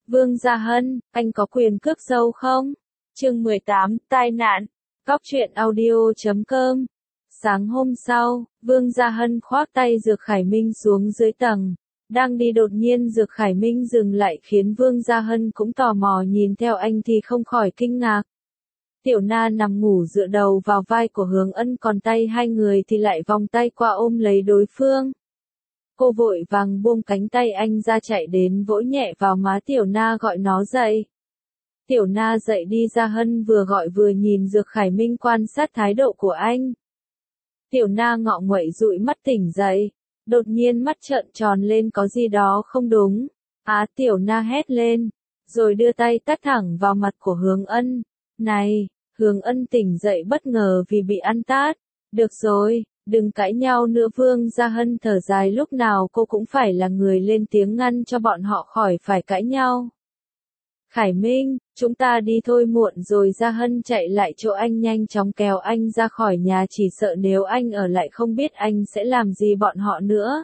Vương Gia Hân, anh có quyền cướp dâu không? Chương 18, tai nạn. Cóc truyện audio.com. Sáng hôm sau, Vương Gia Hân khoác tay Dược Khải Minh xuống dưới tầng. Đang đi đột nhiên Dược Khải Minh dừng lại khiến Vương Gia Hân cũng tò mò nhìn theo anh thì không khỏi kinh ngạc. Tiểu Na nằm ngủ dựa đầu vào vai của Hướng Ân, còn tay hai người thì lại vòng tay qua ôm lấy đối phương. Cô vội vàng buông cánh tay anh ra, chạy đến vỗ nhẹ vào má Tiểu Na gọi nó dậy. Tiểu Na dậy đi. Gia Hân vừa gọi vừa nhìn Dược Khải Minh quan sát thái độ của anh. Tiểu Na ngọ nguậy dụi mắt tỉnh dậy, đột nhiên mắt trợn tròn lên, có gì đó không đúng. Tiểu Na hét lên, rồi đưa tay tát thẳng vào mặt của Hướng Ân. Này, Hướng Ân tỉnh dậy bất ngờ vì bị ăn tát. Được rồi, đừng cãi nhau nữa. Vương Gia Hân thở dài, lúc nào cô cũng phải là người lên tiếng ngăn cho bọn họ khỏi phải cãi nhau. Khải Minh, chúng ta đi thôi, muộn rồi. Gia Hân chạy lại chỗ anh, nhanh chóng kéo anh ra khỏi nhà, chỉ sợ nếu anh ở lại không biết anh sẽ làm gì bọn họ nữa.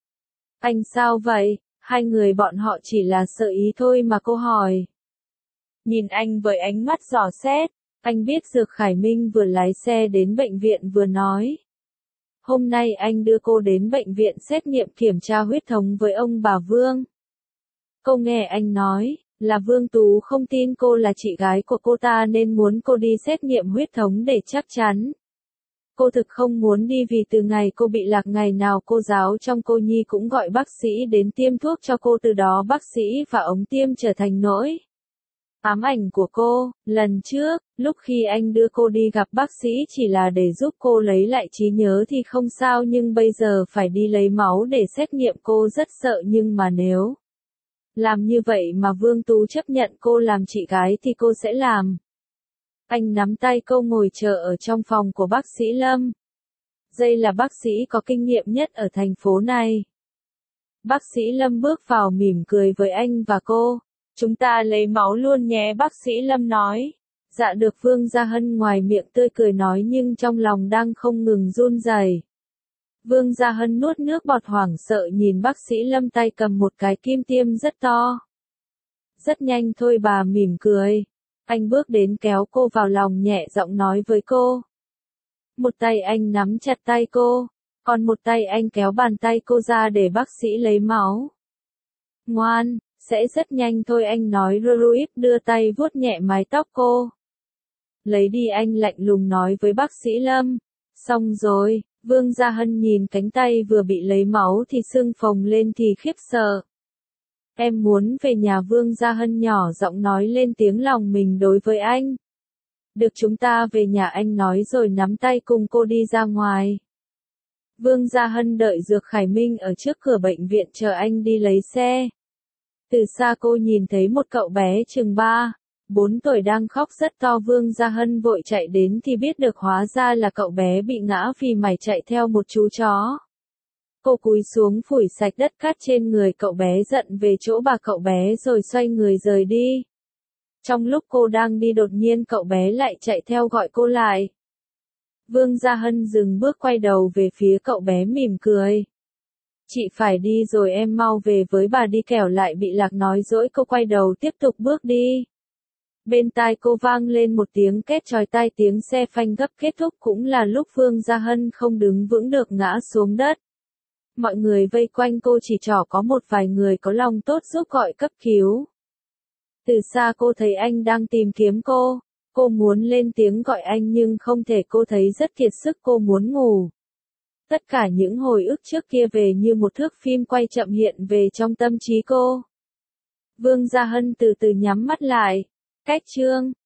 Anh sao vậy? Hai người bọn họ chỉ là sợ ý thôi mà. Cô hỏi. Nhìn anh với ánh mắt dò xét, anh biết Dược Khải Minh vừa lái xe đến bệnh viện vừa nói. Hôm nay anh đưa cô đến bệnh viện xét nghiệm kiểm tra huyết thống với ông bà Vương. Cô nghe anh nói là Vương Tú không tin cô là chị gái của cô ta nên muốn cô đi xét nghiệm huyết thống để chắc chắn. Cô thực không muốn đi vì từ ngày cô bị lạc, ngày nào cô giáo trong cô nhi cũng gọi bác sĩ đến tiêm thuốc cho cô, từ đó bác sĩ và ống tiêm trở thành nỗi ám ảnh của cô. Lần trước, lúc khi anh đưa cô đi gặp bác sĩ chỉ là để giúp cô lấy lại trí nhớ thì không sao, nhưng bây giờ phải đi lấy máu để xét nghiệm, cô rất sợ. Nhưng mà nếu làm như vậy mà Vương Tú chấp nhận cô làm chị gái thì cô sẽ làm. Anh nắm tay cô ngồi chờ ở trong phòng của bác sĩ Lâm. Đây là bác sĩ có kinh nghiệm nhất ở thành phố này. Bác sĩ Lâm bước vào mỉm cười với anh và cô. Chúng ta lấy máu luôn nhé, bác sĩ Lâm nói. Dạ được. Vương Gia Hân ngoài miệng tươi cười nói nhưng trong lòng đang không ngừng run rẩy. Vương Gia Hân nuốt nước bọt, hoảng sợ nhìn bác sĩ Lâm, tay cầm một cái kim tiêm rất to. Rất nhanh thôi, bà mỉm cười. Anh bước đến kéo cô vào lòng, nhẹ giọng nói với cô. Một tay anh nắm chặt tay cô, còn một tay anh kéo bàn tay cô ra để bác sĩ lấy máu. Ngoan, sẽ rất nhanh thôi, anh nói. Ruip đưa tay vuốt nhẹ mái tóc cô. Lấy đi, anh lạnh lùng nói với bác sĩ Lâm. Xong rồi. Vương Gia Hân nhìn cánh tay vừa bị lấy máu thì sưng phồng lên thì khiếp sợ. Em muốn về nhà. Vương Gia Hân nhỏ giọng nói lên tiếng lòng mình đối với anh. Được, chúng ta về nhà, anh nói rồi nắm tay cùng cô đi ra ngoài. Vương Gia Hân đợi Dược Khải Minh ở trước cửa bệnh viện chờ anh đi lấy xe. Từ xa cô nhìn thấy một cậu bé chừng 3-4 tuổi đang khóc rất to. Vương Gia Hân vội chạy đến thì biết được hóa ra là cậu bé bị ngã vì mải chạy theo một chú chó. Cô cúi xuống phủi sạch đất cát trên người cậu bé, giận về chỗ bà cậu bé rồi xoay người rời đi. Trong lúc cô đang đi đột nhiên cậu bé lại chạy theo gọi cô lại. Vương Gia Hân dừng bước, quay đầu về phía cậu bé mỉm cười. Chị phải đi rồi, em mau về với bà đi kẻo lại bị lạc, nói dỗi. Cô quay đầu tiếp tục bước đi. Bên tai cô vang lên một tiếng két chói tai, tiếng xe phanh gấp kết thúc, cũng là lúc Vương Gia Hân không đứng vững được ngã xuống đất. Mọi người vây quanh cô, chỉ trỏ có một vài người có lòng tốt giúp gọi cấp cứu. Từ xa cô thấy anh đang tìm kiếm cô. Cô muốn lên tiếng gọi anh nhưng không thể, cô thấy rất kiệt sức, cô muốn ngủ. Tất cả những hồi ức trước kia về như một thước phim quay chậm hiện về trong tâm trí cô. Vương Gia Hân từ từ nhắm mắt lại. Cách chương